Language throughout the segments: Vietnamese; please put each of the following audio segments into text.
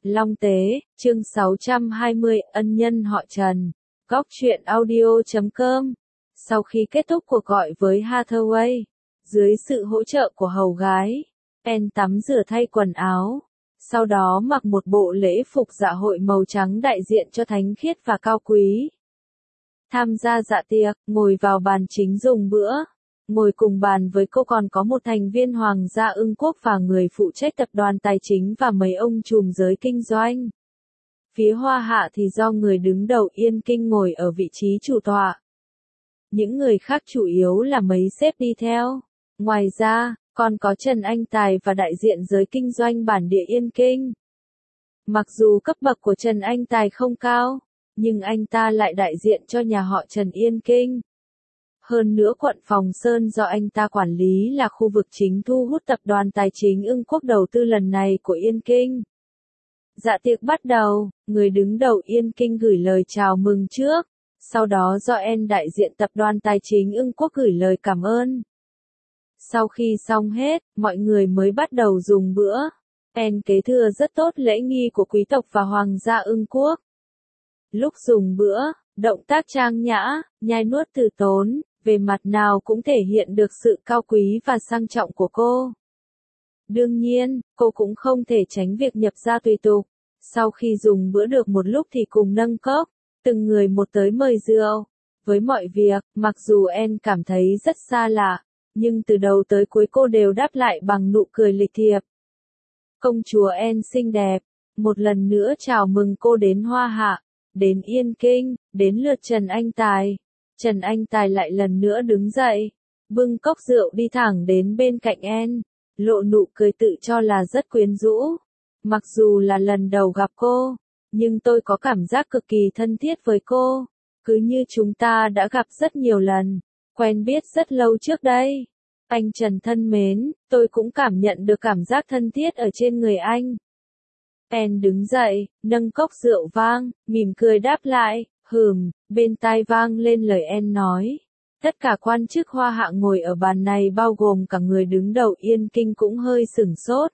Long Tế, chương 620, ân nhân họ Trần. Góc truyện audio.com. Sau khi kết thúc cuộc gọi với Hathaway, dưới sự hỗ trợ của hầu gái, Anne tắm rửa thay quần áo. Sau đó mặc một bộ lễ phục dạ hội màu trắng đại diện cho thánh khiết và cao quý. Tham gia dạ tiệc, ngồi vào bàn chính dùng bữa. Ngồi cùng bàn với cô còn có một thành viên Hoàng gia Ưng Quốc và người phụ trách tập đoàn tài chính và mấy ông trùm giới kinh doanh. Phía Hoa Hạ thì do người đứng đầu Yên Kinh ngồi ở vị trí chủ tọa. Những người khác chủ yếu là mấy sếp đi theo. Ngoài ra, còn có Trần Anh Tài và đại diện giới kinh doanh bản địa Yên Kinh. Mặc dù cấp bậc của Trần Anh Tài không cao, nhưng anh ta lại đại diện cho nhà họ Trần Yên Kinh. Hơn nữa quận Phòng Sơn do anh ta quản lý là khu vực chính thu hút tập đoàn tài chính Ưng Quốc đầu tư lần này của Yên Kinh. Dạ tiệc bắt đầu, người đứng đầu Yên Kinh gửi lời chào mừng trước, sau đó do Anne đại diện tập đoàn tài chính Ưng Quốc gửi lời cảm ơn. Sau khi xong hết, mọi người mới bắt đầu dùng bữa. Anne kế thừa rất tốt lễ nghi của quý tộc và Hoàng gia Ưng Quốc. Lúc dùng bữa, động tác trang nhã, nhai nuốt từ tốn, về mặt nào cũng thể hiện được sự cao quý và sang trọng của cô. Đương nhiên, cô cũng không thể tránh việc nhập gia tùy tục. Sau khi dùng bữa được một lúc thì cùng nâng cốc, từng người một tới mời rượu. Với mọi việc, mặc dù Anne cảm thấy rất xa lạ, nhưng từ đầu tới cuối cô đều đáp lại bằng nụ cười lịch thiệp. Công chúa Anne xinh đẹp, một lần nữa chào mừng cô đến Hoa Hạ, đến Yên Kinh, đến lượt Trần Anh Tài. Trần Anh Tài lại lần nữa đứng dậy, bưng cốc rượu đi thẳng đến bên cạnh Anne, lộ nụ cười tự cho là rất quyến rũ. Mặc dù là lần đầu gặp cô, nhưng tôi có cảm giác cực kỳ thân thiết với cô, cứ như chúng ta đã gặp rất nhiều lần, quen biết rất lâu trước đây. Anh Trần thân mến, tôi cũng cảm nhận được cảm giác thân thiết ở trên người anh. Anne đứng dậy, nâng cốc rượu vang, mỉm cười đáp lại, bên tai vang lên lời Anne nói. Tất cả quan chức Hoa Hạ ngồi ở bàn này bao gồm cả người đứng đầu Yên Kinh cũng hơi sửng sốt.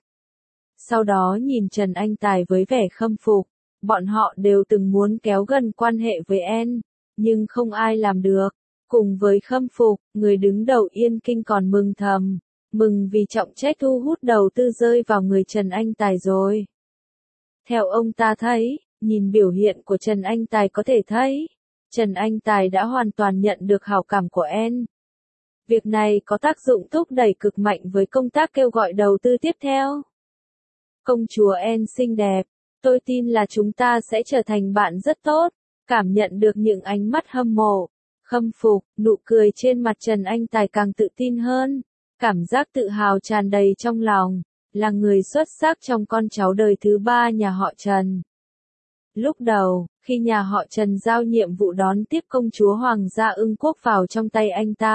Sau đó nhìn Trần Anh Tài với vẻ khâm phục, bọn họ đều từng muốn kéo gần quan hệ với Anne, nhưng không ai làm được. Cùng với khâm phục, người đứng đầu Yên Kinh còn mừng thầm, mừng vì trọng trách thu hút đầu tư rơi vào người Trần Anh Tài rồi. Theo ông ta thấy, nhìn biểu hiện của Trần Anh Tài có thể thấy, Trần Anh Tài đã hoàn toàn nhận được hảo cảm của Anne. Việc này có tác dụng thúc đẩy cực mạnh với công tác kêu gọi đầu tư tiếp theo. Công chúa Anne xinh đẹp, tôi tin là chúng ta sẽ trở thành bạn rất tốt. Cảm nhận được những ánh mắt hâm mộ, khâm phục, nụ cười trên mặt Trần Anh Tài càng tự tin hơn. Cảm giác tự hào tràn đầy trong lòng, là người xuất sắc trong con cháu đời thứ 3 nhà họ Trần. Lúc đầu, khi nhà họ Trần giao nhiệm vụ đón tiếp công chúa Hoàng gia Ưng Quốc vào trong tay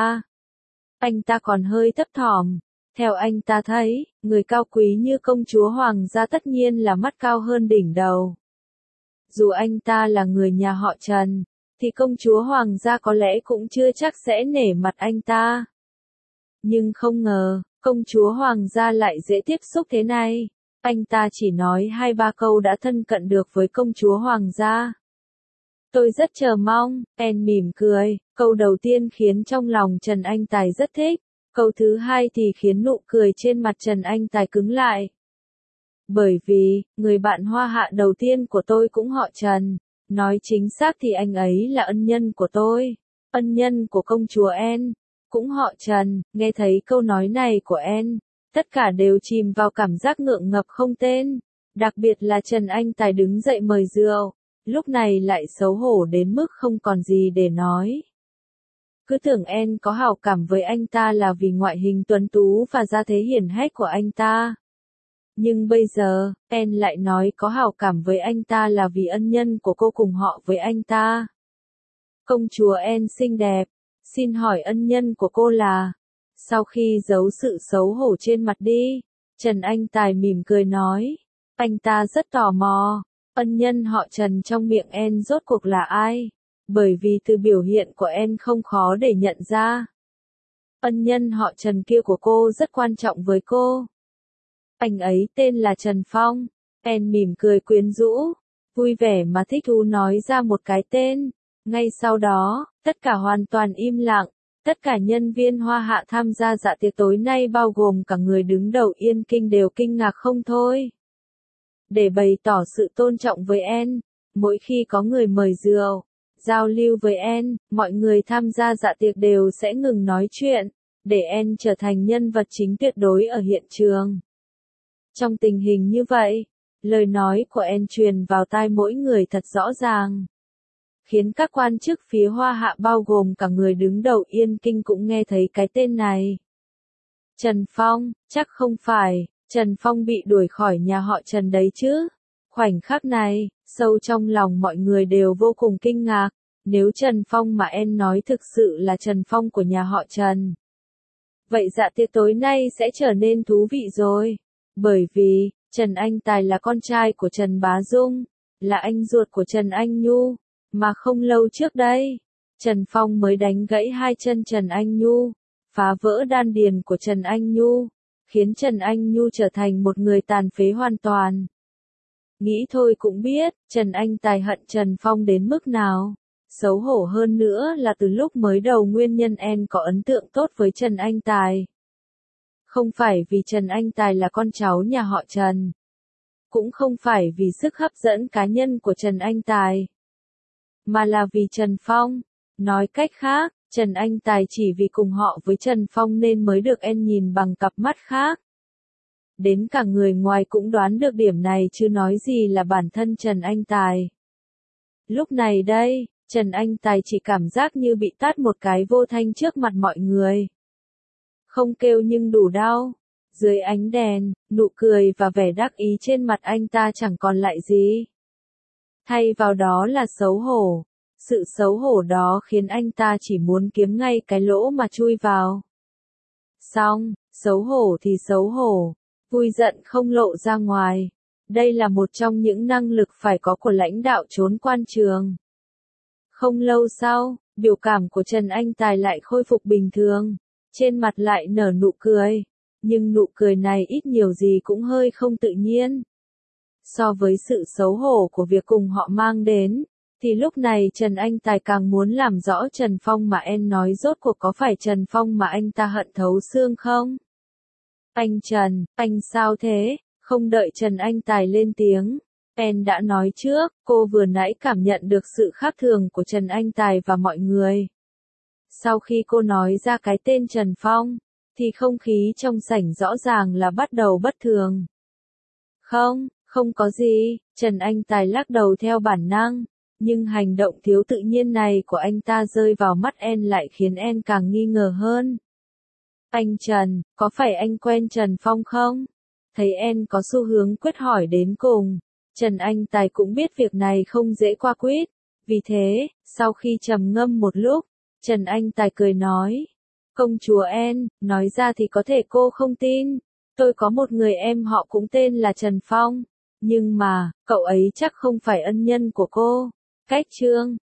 anh ta còn hơi thấp thỏm. Theo anh ta thấy, người cao quý như công chúa Hoàng gia tất nhiên là mắt cao hơn đỉnh đầu. Dù anh ta là người nhà họ Trần, thì công chúa Hoàng gia có lẽ cũng chưa chắc sẽ nể mặt anh ta. Nhưng không ngờ, công chúa Hoàng gia lại dễ tiếp xúc thế này. Anh ta chỉ nói 2-3 câu đã thân cận được với công chúa Hoàng gia. Tôi rất chờ mong, Anne mỉm cười, câu đầu tiên khiến trong lòng Trần Anh Tài rất thích, câu thứ hai thì khiến nụ cười trên mặt Trần Anh Tài cứng lại. Bởi vì, người bạn Hoa Hạ đầu tiên của tôi cũng họ Trần, nói chính xác thì anh ấy là ân nhân của tôi, ân nhân của công chúa Anne, cũng họ Trần. Nghe thấy câu nói này của Anne, tất cả đều chìm vào cảm giác ngượng ngập không tên, đặc biệt là Trần Anh Tài đứng dậy mời rượu, lúc này lại xấu hổ đến mức không còn gì để nói. Cứ tưởng Anne có hảo cảm với anh ta là vì ngoại hình tuấn tú và gia thế hiển hách của anh ta. Nhưng bây giờ, Anne lại nói có hảo cảm với anh ta là vì ân nhân của cô cùng họ với anh ta. Công chúa Anne xinh đẹp, xin hỏi ân nhân của cô là... Sau khi giấu sự xấu hổ trên mặt đi, Trần Anh Tài mỉm cười nói. Anh ta rất tò mò, ân nhân họ Trần trong miệng Anne rốt cuộc là ai? Bởi vì từ biểu hiện của Anne không khó để nhận ra. Ân nhân họ Trần kia của cô rất quan trọng với cô. Anh ấy tên là Trần Phong. En mỉm cười quyến rũ, vui vẻ mà thích thú nói ra một cái tên. Ngay sau đó, tất cả hoàn toàn im lặng. Tất cả nhân viên Hoa Hạ tham gia dạ tiệc tối nay bao gồm cả người đứng đầu Yên Kinh đều kinh ngạc không thôi. Để bày tỏ sự tôn trọng với En, mỗi khi có người mời rượu, giao lưu với En, mọi người tham gia dạ tiệc đều sẽ ngừng nói chuyện, để En trở thành nhân vật chính tuyệt đối ở hiện trường. Trong tình hình như vậy, lời nói của En truyền vào tai mỗi người thật rõ ràng, khiến các quan chức phía Hoa Hạ bao gồm cả người đứng đầu Yên Kinh cũng nghe thấy cái tên này. Trần Phong, chắc không phải, Trần Phong bị đuổi khỏi nhà họ Trần đấy chứ. Khoảnh khắc này, sâu trong lòng mọi người đều vô cùng kinh ngạc, nếu Trần Phong mà En nói thực sự là Trần Phong của nhà họ Trần. Vậy dạ tiệc tối nay sẽ trở nên thú vị rồi, bởi vì, Trần Anh Tài là con trai của Trần Bá Dung, là anh ruột của Trần Anh Nhu. Mà không lâu trước đây, Trần Phong mới đánh gãy hai chân Trần Anh Nhu, phá vỡ đan điền của Trần Anh Nhu, khiến Trần Anh Nhu trở thành một người tàn phế hoàn toàn. Nghĩ thôi cũng biết, Trần Anh Tài hận Trần Phong đến mức nào. Xấu hổ hơn nữa là từ lúc mới đầu nguyên nhân En có ấn tượng tốt với Trần Anh Tài. Không phải vì Trần Anh Tài là con cháu nhà họ Trần. Cũng không phải vì sức hấp dẫn cá nhân của Trần Anh Tài. Mà là vì Trần Phong. Nói cách khác, Trần Anh Tài chỉ vì cùng họ với Trần Phong nên mới được En nhìn bằng cặp mắt khác. Đến cả người ngoài cũng đoán được điểm này chứ nói gì là bản thân Trần Anh Tài. Lúc này đây, Trần Anh Tài chỉ cảm giác như bị tát một cái vô thanh trước mặt mọi người. Không kêu nhưng đủ đau. Dưới ánh đèn, nụ cười và vẻ đắc ý trên mặt anh ta chẳng còn lại gì. Thay vào đó là xấu hổ. Sự xấu hổ đó khiến anh ta chỉ muốn kiếm ngay cái lỗ mà chui vào. Xong, xấu hổ thì xấu hổ. Vui giận không lộ ra ngoài. Đây là một trong những năng lực phải có của lãnh đạo trốn quan trường. Không lâu sau, biểu cảm của Trần Anh Tài lại khôi phục bình thường. Trên mặt lại nở nụ cười. Nhưng nụ cười này ít nhiều gì cũng hơi không tự nhiên. So với sự xấu hổ của việc cùng họ mang đến, thì lúc này Trần Anh Tài càng muốn làm rõ Trần Phong mà En nói rốt cuộc có phải Trần Phong mà anh ta hận thấu xương không? Anh Trần, anh sao thế? Không đợi Trần Anh Tài lên tiếng. En đã nói trước, cô vừa nãy cảm nhận được sự khác thường của Trần Anh Tài và mọi người. Sau khi cô nói ra cái tên Trần Phong, thì không khí trong sảnh rõ ràng là bắt đầu bất thường. Không có gì, Trần Anh Tài lắc đầu theo bản năng, nhưng hành động thiếu tự nhiên này của anh ta rơi vào mắt En lại khiến En càng nghi ngờ hơn. Anh Trần, có phải anh quen Trần Phong không? Thấy En có xu hướng quyết hỏi đến cùng, Trần Anh Tài cũng biết việc này không dễ qua quyết, vì thế, sau khi trầm ngâm một lúc, Trần Anh Tài cười nói. Công chúa En, nói ra thì có thể cô không tin, tôi có một người em họ cũng tên là Trần Phong, nhưng mà, cậu ấy chắc không phải ân nhân của cô. Cách chương